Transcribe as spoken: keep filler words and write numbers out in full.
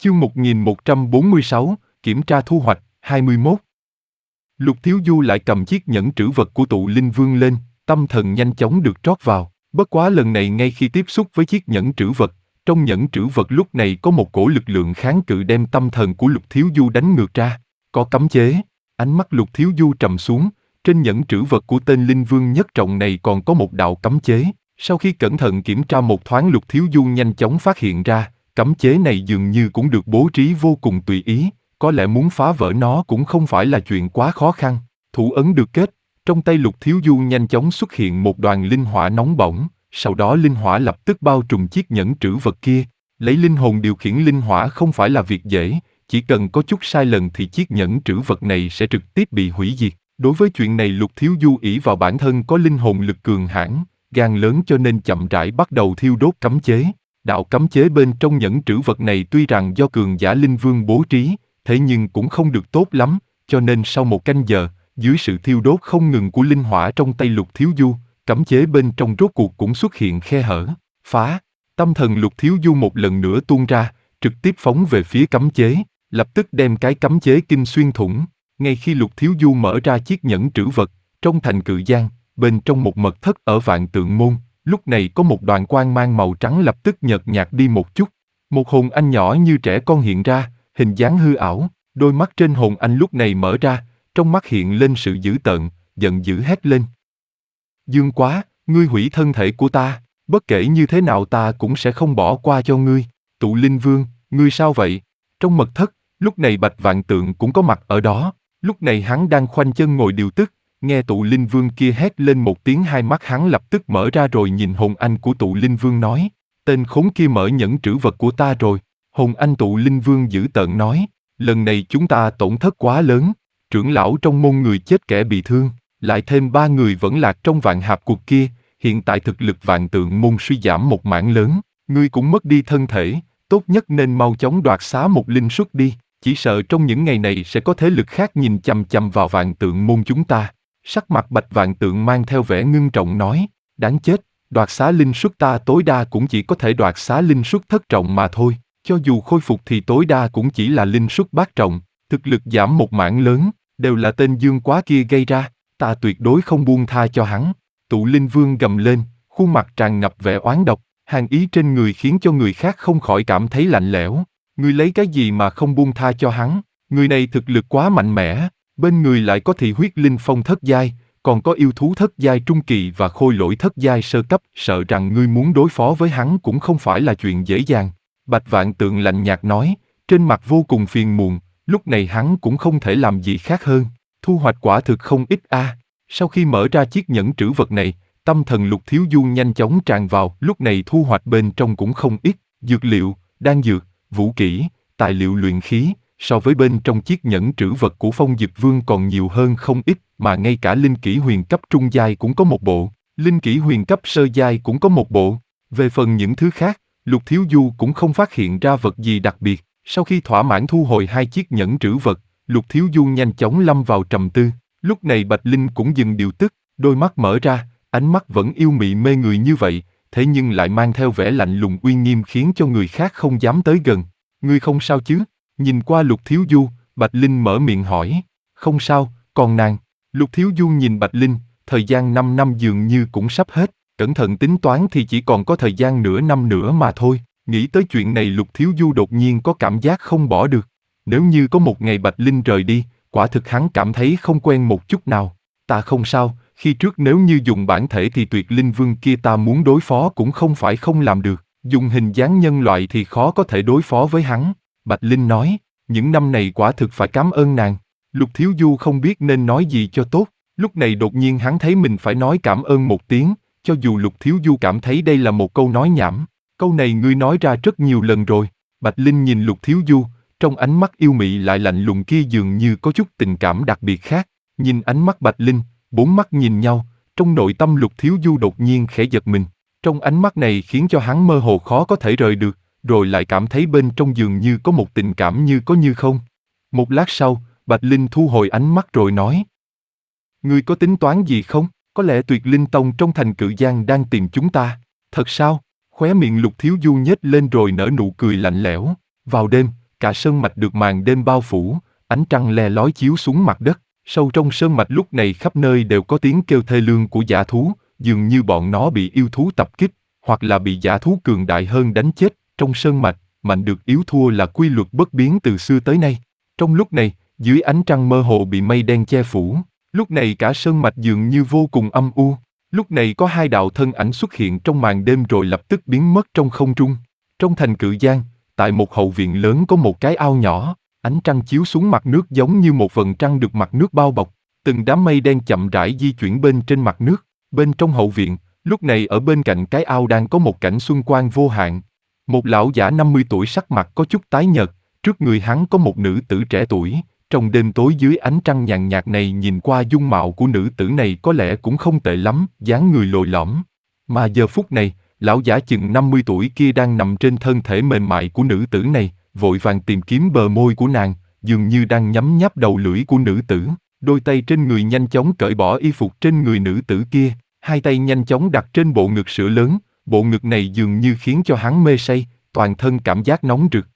Chương một nghìn một trăm bốn mươi sáu, Kiểm tra thu hoạch, hai mươi mốt. Lục Thiếu Du lại cầm chiếc nhẫn trữ vật của tụ linh vương lên, tâm thần nhanh chóng được trót vào. Bất quá lần này ngay khi tiếp xúc với chiếc nhẫn trữ vật, trong nhẫn trữ vật lúc này có một cổ lực lượng kháng cự đem tâm thần của Lục Thiếu Du đánh ngược ra. Có cấm chế. Ánh mắt Lục Thiếu Du trầm xuống, trên nhẫn trữ vật của tên linh vương nhất trọng này còn có một đạo cấm chế. Sau khi cẩn thận kiểm tra một thoáng, Lục Thiếu Du nhanh chóng phát hiện ra, cấm chế này dường như cũng được bố trí vô cùng tùy ý, có lẽ muốn phá vỡ nó cũng không phải là chuyện quá khó khăn. Thủ ấn được kết, trong tay Lục Thiếu Du nhanh chóng xuất hiện một đoàn linh hỏa nóng bỏng, sau đó linh hỏa lập tức bao trùm chiếc nhẫn trữ vật kia. Lấy linh hồn điều khiển linh hỏa không phải là việc dễ, chỉ cần có chút sai lầm thì chiếc nhẫn trữ vật này sẽ trực tiếp bị hủy diệt. Đối với chuyện này Lục Thiếu Du ỷ vào bản thân có linh hồn lực cường hãn, gan lớn cho nên chậm rãi bắt đầu thiêu đốt cấm chế. Đạo cấm chế bên trong nhẫn trữ vật này tuy rằng do cường giả linh vương bố trí, thế nhưng cũng không được tốt lắm, cho nên sau một canh giờ, dưới sự thiêu đốt không ngừng của linh hỏa trong tay Lục Thiếu Du, cấm chế bên trong rốt cuộc cũng xuất hiện khe hở. Phá! Tâm thần Lục Thiếu Du một lần nữa tuôn ra, trực tiếp phóng về phía cấm chế, lập tức đem cái cấm chế kinh xuyên thủng. Ngay khi Lục Thiếu Du mở ra chiếc nhẫn trữ vật, trong thành Cự Giang, bên trong một mật thất ở Vạn Tượng Môn, lúc này có một đoàn quang mang màu trắng lập tức nhợt nhạt đi một chút. Một hồn anh nhỏ như trẻ con hiện ra, hình dáng hư ảo, đôi mắt trên hồn anh lúc này mở ra, trong mắt hiện lên sự dữ tợn, giận dữ hét lên. Dương Quá, ngươi hủy thân thể của ta, bất kể như thế nào ta cũng sẽ không bỏ qua cho ngươi. Tụ Linh Vương, ngươi sao vậy? Trong mật thất, lúc này Bạch Vạn Tượng cũng có mặt ở đó, lúc này hắn đang khoanh chân ngồi điều tức. Nghe Tụ Linh Vương kia hét lên một tiếng, hai mắt hắn lập tức mở ra rồi nhìn hồn anh của Tụ Linh Vương nói, tên khốn kia mở nhẫn trữ vật của ta rồi. Hồn anh Tụ Linh Vương dữ tợn nói, lần này chúng ta tổn thất quá lớn, trưởng lão trong môn người chết kẻ bị thương, lại thêm ba người vẫn lạc trong vạn hạp cuộc kia, hiện tại thực lực Vạn Tượng môn suy giảm một mảng lớn, ngươi cũng mất đi thân thể, tốt nhất nên mau chóng đoạt xá một linh suất đi, chỉ sợ trong những ngày này sẽ có thế lực khác nhìn chằm chằm vào Vạn Tượng môn chúng ta. Sắc mặt Bạch Vạn Tượng mang theo vẻ ngưng trọng nói, đáng chết, đoạt xá linh suất ta tối đa cũng chỉ có thể đoạt xá linh suất thất trọng mà thôi, cho dù khôi phục thì tối đa cũng chỉ là linh suất bát trọng, thực lực giảm một mảng lớn, đều là tên Dương Quá kia gây ra, ta tuyệt đối không buông tha cho hắn. Tụ Linh Vương gầm lên, khuôn mặt tràn ngập vẻ oán độc, hàn ý trên người khiến cho người khác không khỏi cảm thấy lạnh lẽo. Ngươi lấy cái gì mà không buông tha cho hắn, người này thực lực quá mạnh mẽ. Bên người lại có thị huyết linh phong thất giai, còn có yêu thú thất giai trung kỳ và khôi lỗi thất giai sơ cấp, sợ rằng ngươi muốn đối phó với hắn cũng không phải là chuyện dễ dàng. Bạch Vạn Tượng lạnh nhạt nói, trên mặt vô cùng phiền muộn, lúc này hắn cũng không thể làm gì khác hơn, thu hoạch quả thực không ít a. À. Sau khi mở ra chiếc nhẫn trữ vật này, tâm thần Lục Thiếu Du nhanh chóng tràn vào, lúc này thu hoạch bên trong cũng không ít, dược liệu, đan dược, vũ kỹ, tài liệu luyện khí. So với bên trong chiếc nhẫn trữ vật của Phong Dực Vương còn nhiều hơn không ít, mà ngay cả linh kỹ huyền cấp trung giai cũng có một bộ, linh kỹ huyền cấp sơ giai cũng có một bộ. Về phần những thứ khác, Lục Thiếu Du cũng không phát hiện ra vật gì đặc biệt. Sau khi thỏa mãn thu hồi hai chiếc nhẫn trữ vật, Lục Thiếu Du nhanh chóng lâm vào trầm tư. Lúc này Bạch Linh cũng dừng điều tức, đôi mắt mở ra, ánh mắt vẫn yêu mị mê người như vậy, thế nhưng lại mang theo vẻ lạnh lùng uy nghiêm khiến cho người khác không dám tới gần. Ngươi không sao chứ? Nhìn qua Lục Thiếu Du, Bạch Linh mở miệng hỏi, không sao, còn nàng? Lục Thiếu Du nhìn Bạch Linh, thời gian năm năm dường như cũng sắp hết, cẩn thận tính toán thì chỉ còn có thời gian nửa năm nữa mà thôi. Nghĩ tới chuyện này Lục Thiếu Du đột nhiên có cảm giác không bỏ được. Nếu như có một ngày Bạch Linh rời đi, quả thực hắn cảm thấy không quen một chút nào. Ta không sao, khi trước nếu như dùng bản thể thì Tuyệt Linh Vương kia ta muốn đối phó cũng không phải không làm được, dùng hình dáng nhân loại thì khó có thể đối phó với hắn. Bạch Linh nói, những năm này quả thực phải cảm ơn nàng. Lục Thiếu Du không biết nên nói gì cho tốt, lúc này đột nhiên hắn thấy mình phải nói cảm ơn một tiếng, cho dù Lục Thiếu Du cảm thấy đây là một câu nói nhảm. Câu này ngươi nói ra rất nhiều lần rồi. Bạch Linh nhìn Lục Thiếu Du, trong ánh mắt yêu mị lại lạnh lùng kia dường như có chút tình cảm đặc biệt khác. Nhìn ánh mắt Bạch Linh, bốn mắt nhìn nhau, trong nội tâm Lục Thiếu Du đột nhiên khẽ giật mình. Trong ánh mắt này khiến cho hắn mơ hồ khó có thể rời được, rồi lại cảm thấy bên trong dường như có một tình cảm như có như không. Một lát sau, Bạch Linh thu hồi ánh mắt rồi nói, ngươi có tính toán gì không? Có lẽ Tuyệt Linh Tông trong thành Cự Giang đang tìm chúng ta. Thật sao? Khóe miệng Lục Thiếu Du nhếch lên rồi nở nụ cười lạnh lẽo. Vào đêm, cả sơn mạch được màn đêm bao phủ, ánh trăng le lói chiếu xuống mặt đất. Sâu trong sơn mạch lúc này khắp nơi đều có tiếng kêu thê lương của dã thú, dường như bọn nó bị yêu thú tập kích, hoặc là bị dã thú cường đại hơn đánh chết. Trong sơn mạch, mạnh được yếu thua là quy luật bất biến từ xưa tới nay. Trong lúc này, dưới ánh trăng mơ hồ bị mây đen che phủ, lúc này cả sơn mạch dường như vô cùng âm u. Lúc này có hai đạo thân ảnh xuất hiện trong màn đêm rồi lập tức biến mất trong không trung. Trong thành Cự Giang, tại một hậu viện lớn có một cái ao nhỏ, ánh trăng chiếu xuống mặt nước giống như một vầng trăng được mặt nước bao bọc. Từng đám mây đen chậm rãi di chuyển bên trên mặt nước. Bên trong hậu viện, lúc này ở bên cạnh cái ao đang có một cảnh xuân quang vô hạn. Một lão giả năm mươi tuổi sắc mặt có chút tái nhợt, trước người hắn có một nữ tử trẻ tuổi. Trong đêm tối dưới ánh trăng nhàn nhạt này nhìn qua dung mạo của nữ tử này có lẽ cũng không tệ lắm, dáng người lồi lõm. Mà giờ phút này, lão giả chừng năm mươi tuổi kia đang nằm trên thân thể mềm mại của nữ tử này, vội vàng tìm kiếm bờ môi của nàng, dường như đang nhấm nháp đầu lưỡi của nữ tử. Đôi tay trên người nhanh chóng cởi bỏ y phục trên người nữ tử kia, hai tay nhanh chóng đặt trên bộ ngực sữa lớn, bộ ngực này dường như khiến cho hắn mê say, toàn thân cảm giác nóng rực.